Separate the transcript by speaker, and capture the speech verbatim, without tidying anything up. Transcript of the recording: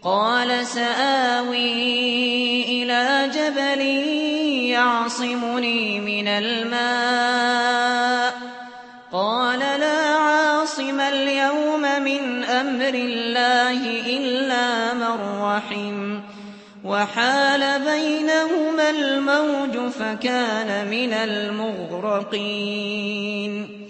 Speaker 1: قال سآوي إلى جبل يعصمني من الماء قال لا عاصم اليوم من أمر الله إلا من رحم وحال بينهما الموج فكان من المغرقين